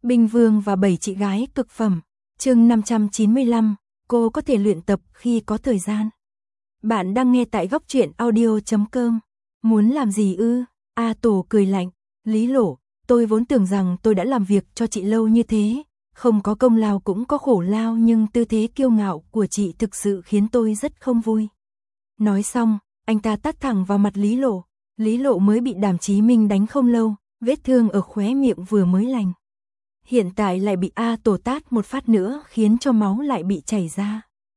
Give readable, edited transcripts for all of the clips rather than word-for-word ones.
Binh Vương và 7 chị gái cực phẩm. Chương 595, cô có thể luyện tập khi có thời gian. Bạn đang nghe tại góc truyện audio.com. Muốn làm gì ư? A Tổ cười lạnh. Lý Lộ, tôi vốn tưởng rằng tôi đã làm việc cho chị lâu như thế, không có công lao cũng có khổ lao, nhưng tư thế kiêu ngạo của chị thực sự khiến tôi rất không vui. Nói xong, anh ta tát thẳng vào mặt Lý Lộ. Lý Lộ mới bị Đàm Chí Minh đánh không lâu, vết thương ở khóe miệng vừa mới lành. Hiện tại lại bị A Tổ tát một phát nữa khiến cho máu lại bị chảy ra.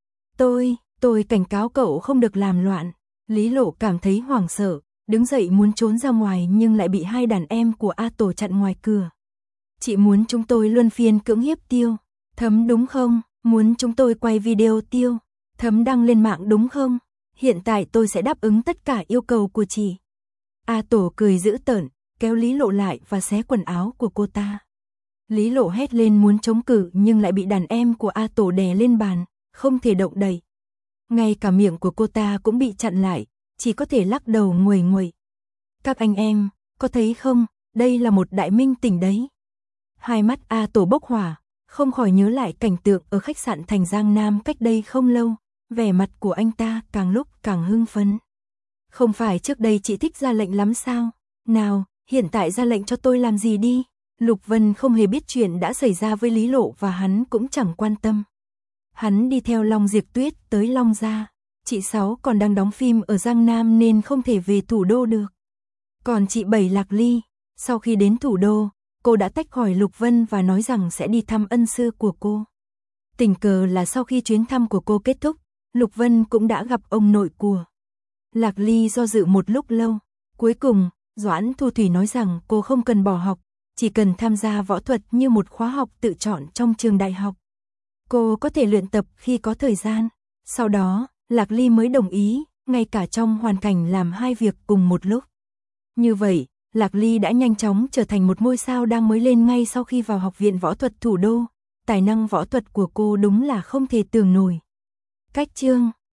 Tôi cảnh cáo cậu không được làm loạn. Lý Lộ cảm thấy hoảng sợ, đứng dậy muốn trốn ra ngoài nhưng lại bị hai đàn em của A Tổ chặn ngoài cửa. Chị muốn chúng tôi luân phiên cưỡng hiếp Tiêu Thấm đúng không? Muốn chúng tôi quay video Tiêu Thấm đăng lên mạng đúng không? Hiện tại tôi sẽ đáp ứng tất cả yêu cầu của chị. A Tổ cười dữ tợn, kéo Lý Lộ lại và xé quần áo của cô ta. Lý Lộ hét lên muốn chống cự nhưng lại bị đàn em của A Tổ đè lên bàn, không thể động đậy. Ngay cả miệng của cô ta cũng bị chặn lại, chỉ có thể lắc đầu nguầy nguậy. Các anh em, có thấy không, đây là một đại minh tinh đấy. Hai mắt A Tổ bốc hỏa, không khỏi nhớ lại cảnh tượng ở khách sạn Thành Giang Nam cách đây không lâu, vẻ mặt của anh ta càng lúc càng hưng phấn. Không phải trước đây chị thích ra lệnh lắm sao? Nào, hiện tại ra lệnh cho tôi làm gì đi? Lục Vân không hề biết chuyện đã xảy ra với Lý Lộ và hắn cũng chẳng quan tâm. Hắn đi theo Long Diệp Tuyết tới Long Gia, chị Sáu còn đang đóng phim ở Giang Nam nên không thể về thủ đô được. Còn chị Bảy Lạc Ly, sau khi đến thủ đô, cô đã tách khỏi Lục Vân và nói rằng sẽ đi thăm ân sư của cô. Tình cờ là sau khi chuyến thăm của cô kết thúc, Lục Vân cũng đã gặp ông nội của Lạc Ly. Do dự một lúc lâu, cuối cùng, Doãn Thu Thủy nói rằng cô không cần bỏ học, chỉ cần tham gia võ thuật như một khóa học tự chọn trong trường đại học. Cô có thể luyện tập khi có thời gian. Sau đó, Lạc Ly mới đồng ý, ngay cả trong hoàn cảnh làm hai việc cùng một lúc. Như vậy, Lạc Ly đã nhanh chóng trở thành một ngôi sao đang mới lên ngay sau khi vào Học viện Võ thuật thủ đô. Tài năng võ thuật của cô đúng là không thể tưởng nổi. Cách chương